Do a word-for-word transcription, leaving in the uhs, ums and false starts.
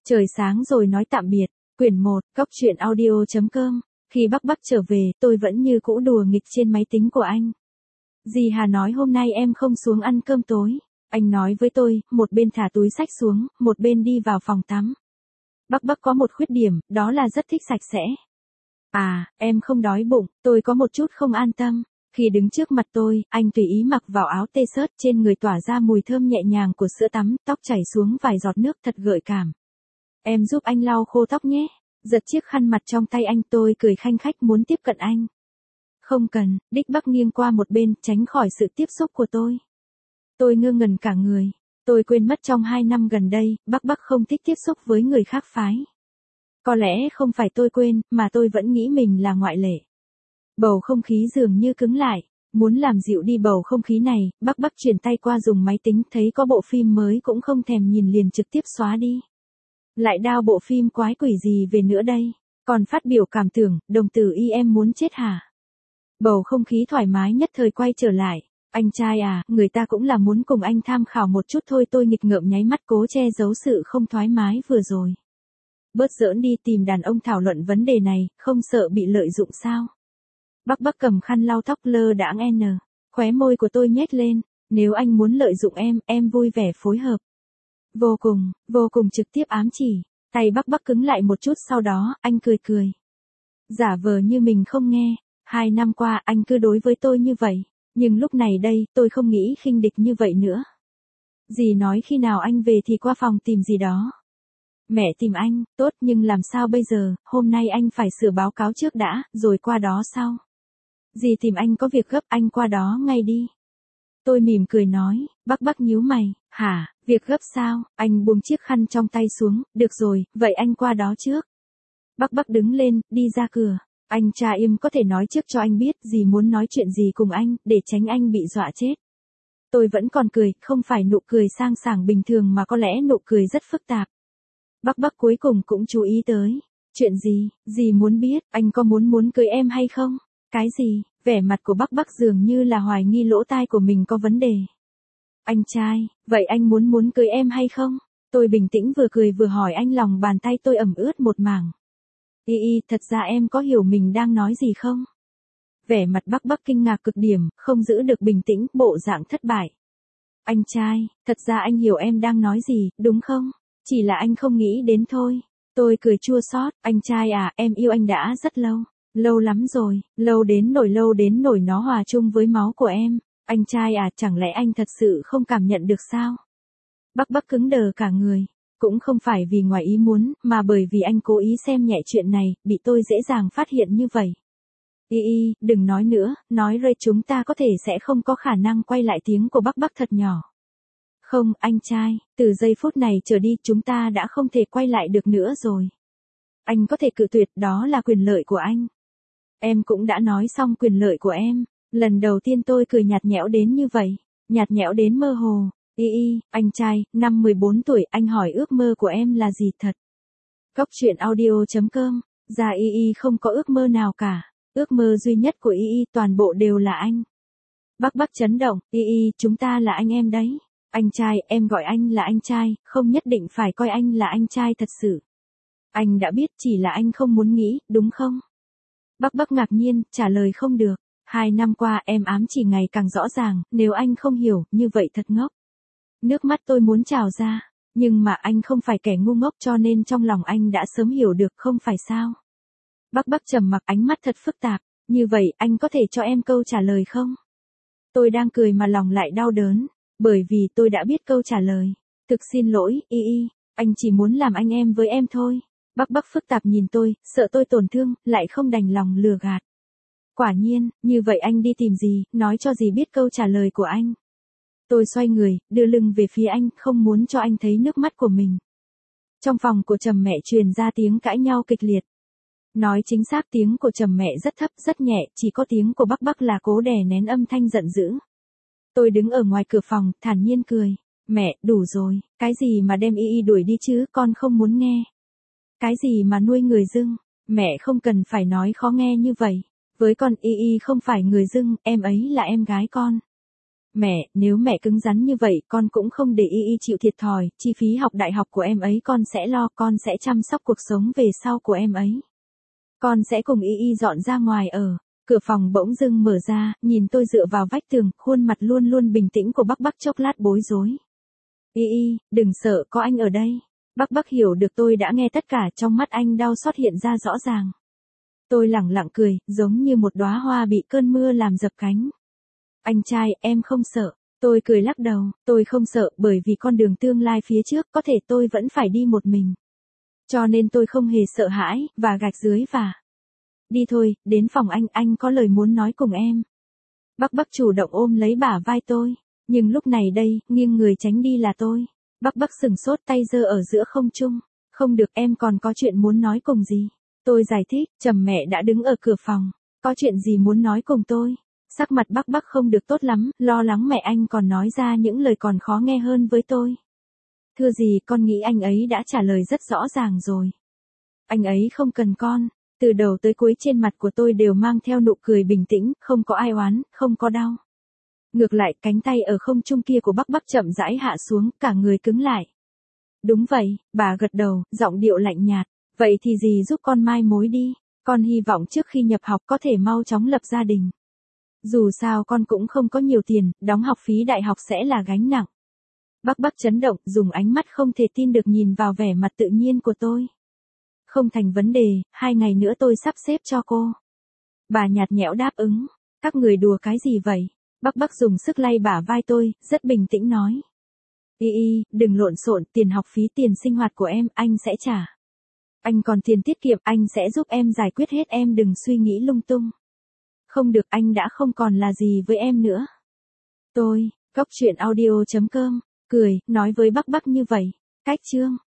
Trời sáng rồi nói tạm biệt. Quyển một, Góc truyện audio chấm com. Khi Bắc Bắc trở về, tôi vẫn như cũ đùa nghịch trên máy tính của anh. Dì Hà nói hôm nay em không xuống ăn cơm tối. Anh nói với tôi, một bên thả túi xách xuống, một bên đi vào phòng tắm. Bắc Bắc có một khuyết điểm, đó là rất thích sạch sẽ. À, em không đói bụng, tôi có một chút không an tâm. Khi đứng trước mặt tôi, anh tùy ý mặc vào áo t-shirt, trên người tỏa ra mùi thơm nhẹ nhàng của sữa tắm, tóc chảy xuống vài giọt nước thật gợi cảm. Em giúp anh lau khô tóc nhé. Giật chiếc khăn mặt trong tay anh, tôi cười khanh khách muốn tiếp cận anh. Không cần, Đích Bắc nghiêng qua một bên, tránh khỏi sự tiếp xúc của tôi. Tôi ngơ ngẩn cả người. Tôi quên mất trong hai năm gần đây, Bắc Bắc không thích tiếp xúc với người khác phái. Có lẽ không phải tôi quên, mà tôi vẫn nghĩ mình là ngoại lệ. Bầu không khí dường như cứng lại. Muốn làm dịu đi bầu không khí này, Bắc Bắc chuyển tay qua dùng máy tính, thấy có bộ phim mới cũng không thèm nhìn liền trực tiếp xóa đi. Lại đao bộ phim quái quỷ gì về nữa đây? Còn phát biểu cảm tưởng, đồng tử y em muốn chết hả? Bầu không khí thoải mái nhất thời quay trở lại. Anh trai à, người ta cũng là muốn cùng anh tham khảo một chút thôi. Tôi nghịch ngợm nháy mắt cố che giấu sự không thoải mái vừa rồi. Bớt giỡn đi, tìm đàn ông thảo luận vấn đề này, không sợ bị lợi dụng sao? Bắc Bắc cầm khăn lau tóc lơ đãng n. Khóe môi của tôi nhếch lên. Nếu anh muốn lợi dụng em, em vui vẻ phối hợp. Vô cùng, vô cùng trực tiếp ám chỉ. Tay Bắc Bắc cứng lại một chút, sau đó, anh cười cười. Giả vờ như mình không nghe. Hai năm qua, anh cứ đối với tôi như vậy. Nhưng lúc này đây, tôi không nghĩ khinh địch như vậy nữa. Dì nói khi nào anh về thì qua phòng tìm gì đó. Mẹ tìm anh, tốt, nhưng làm sao bây giờ, hôm nay anh phải sửa báo cáo trước đã, rồi qua đó sau. Dì tìm anh có việc gấp, anh qua đó ngay đi. Tôi mỉm cười nói. Bắc Bắc nhíu mày. Hả, việc gấp sao? Anh buông chiếc khăn trong tay xuống. Được rồi, vậy anh qua đó trước. Bắc Bắc đứng lên, đi ra cửa. Anh cha im có thể nói trước cho anh biết dì muốn nói chuyện gì cùng anh, để tránh anh bị dọa chết. Tôi vẫn còn cười, không phải nụ cười sang sảng bình thường mà có lẽ nụ cười rất phức tạp. Bắc Bắc cuối cùng cũng chú ý tới. Chuyện gì, dì muốn biết, anh có muốn muốn cưới em hay không? Cái gì? Vẻ mặt của Bắc Bắc dường như là hoài nghi lỗ tai của mình có vấn đề. Anh trai, vậy anh muốn muốn cưới em hay không? Tôi bình tĩnh vừa cười vừa hỏi anh, lòng bàn tay tôi ẩm ướt một mảng. Y y, thật ra em có hiểu mình đang nói gì không? Vẻ mặt Bắc Bắc kinh ngạc cực điểm, không giữ được bình tĩnh, bộ dạng thất bại. Anh trai, thật ra anh hiểu em đang nói gì, đúng không? Chỉ là anh không nghĩ đến thôi. Tôi cười chua xót. Anh trai à, em yêu anh đã rất lâu. Lâu lắm rồi, lâu đến nổi lâu đến nổi nó hòa chung với máu của em. Anh trai à, chẳng lẽ anh thật sự không cảm nhận được sao? Bắc Bắc cứng đờ cả người. Cũng không phải vì ngoài ý muốn, mà bởi vì anh cố ý xem nhẹ chuyện này, bị tôi dễ dàng phát hiện như vậy. Y y, đừng nói nữa, nói rồi chúng ta có thể sẽ không có khả năng quay lại. Tiếng của Bắc Bắc thật nhỏ. Không, anh trai, từ giây phút này trở đi chúng ta đã không thể quay lại được nữa rồi. Anh có thể cự tuyệt, đó là quyền lợi của anh. Em cũng đã nói xong quyền lợi của em. Lần đầu tiên tôi cười nhạt nhẽo đến như vậy. Nhạt nhẽo đến mơ hồ. Y y, anh trai, năm mười bốn tuổi, anh hỏi ước mơ của em là gì thật? Góc truyện audio chấm com. Dạ y y không có ước mơ nào cả. Ước mơ duy nhất của y y toàn bộ đều là anh. Bắc Bắc chấn động. Y y, chúng ta là anh em đấy. Anh trai, em gọi anh là anh trai, không nhất định phải coi anh là anh trai thật sự. Anh đã biết, chỉ là anh không muốn nghĩ, đúng không? Bắc Bắc ngạc nhiên, trả lời không được. Hai năm qua em ám chỉ ngày càng rõ ràng, nếu anh không hiểu, như vậy thật ngốc. Nước mắt tôi muốn trào ra, nhưng mà anh không phải kẻ ngu ngốc cho nên trong lòng anh đã sớm hiểu được, không phải sao? Bắc Bắc trầm mặc, ánh mắt thật phức tạp. Như vậy, anh có thể cho em câu trả lời không? Tôi đang cười mà lòng lại đau đớn, bởi vì tôi đã biết câu trả lời. Thực xin lỗi, y y, anh chỉ muốn làm anh em với em thôi. Bắc Bắc phức tạp nhìn tôi, sợ tôi tổn thương, lại không đành lòng lừa gạt. Quả nhiên, như vậy anh đi tìm dì, nói cho dì biết câu trả lời của anh. Tôi xoay người, đưa lưng về phía anh, không muốn cho anh thấy nước mắt của mình. Trong phòng của Trầm mẹ truyền ra tiếng cãi nhau kịch liệt. Nói chính xác tiếng của Trầm mẹ rất thấp, rất nhẹ, chỉ có tiếng của Bắc Bắc là cố đè nén âm thanh giận dữ. Tôi đứng ở ngoài cửa phòng, thản nhiên cười. Mẹ, đủ rồi, cái gì mà đem y y đuổi đi chứ, con không muốn nghe. Cái gì mà nuôi người dưng, mẹ không cần phải nói khó nghe như vậy. Với con y y không phải người dưng, em ấy là em gái con. Mẹ, nếu mẹ cứng rắn như vậy con cũng không để Y Y chịu thiệt thòi, chi phí học đại học của em ấy con sẽ lo, con sẽ chăm sóc cuộc sống về sau của em ấy. Con sẽ cùng Y Y dọn ra ngoài ở. Cửa phòng bỗng dưng mở ra, nhìn tôi dựa vào vách tường, khuôn mặt luôn luôn bình tĩnh của Bắc Bắc chốc lát bối rối. Y Y, đừng sợ, có anh ở đây. Bắc Bắc hiểu được tôi đã nghe tất cả, trong mắt anh đau xót hiện ra rõ ràng. Tôi lẳng lặng cười, giống như một đóa hoa bị cơn mưa làm dập cánh. Anh trai, em không sợ. Tôi cười lắc đầu, tôi không sợ bởi vì con đường tương lai phía trước có thể tôi vẫn phải đi một mình. Cho nên tôi không hề sợ hãi, và gạch dưới và. Đi thôi, đến phòng anh, anh có lời muốn nói cùng em. Bắc Bắc chủ động ôm lấy bả vai tôi. Nhưng lúc này đây, nghiêng người tránh đi là tôi. Bắc Bắc sừng sốt tay giơ ở giữa không trung. Không được, em còn có chuyện muốn nói cùng gì. Tôi giải thích, Trầm mẹ đã đứng ở cửa phòng. Có chuyện gì muốn nói cùng tôi? Sắc mặt Bắc Bắc không được tốt lắm, lo lắng mẹ anh còn nói ra những lời còn khó nghe hơn với tôi. Thưa gì, con nghĩ anh ấy đã trả lời rất rõ ràng rồi. Anh ấy không cần con. Từ đầu tới cuối trên mặt của tôi đều mang theo nụ cười bình tĩnh, không có ai oán, không có đau. Ngược lại, cánh tay ở không trung kia của Bắc Bắc chậm rãi hạ xuống, cả người cứng lại. Đúng vậy, bà gật đầu, giọng điệu lạnh nhạt. Vậy thì dì giúp con mai mối đi. Con hy vọng trước khi nhập học có thể mau chóng lập gia đình. Dù sao con cũng không có nhiều tiền, đóng học phí đại học sẽ là gánh nặng. Bắc Bắc chấn động, dùng ánh mắt không thể tin được nhìn vào vẻ mặt tự nhiên của tôi. Không thành vấn đề, hai ngày nữa tôi sắp xếp cho cô. Bà nhạt nhẽo đáp ứng. Các người đùa cái gì vậy? Bắc Bắc dùng sức lay bả vai tôi, rất bình tĩnh nói. Y Y, đừng lộn xộn, tiền học phí tiền sinh hoạt của em, anh sẽ trả. Anh còn tiền tiết kiệm, anh sẽ giúp em giải quyết hết, em đừng suy nghĩ lung tung. Không được, anh đã không còn là gì với em nữa. Tôi, góc truyện audio chấm com, cười, nói với Bắc Bắc như vậy. Cách chương.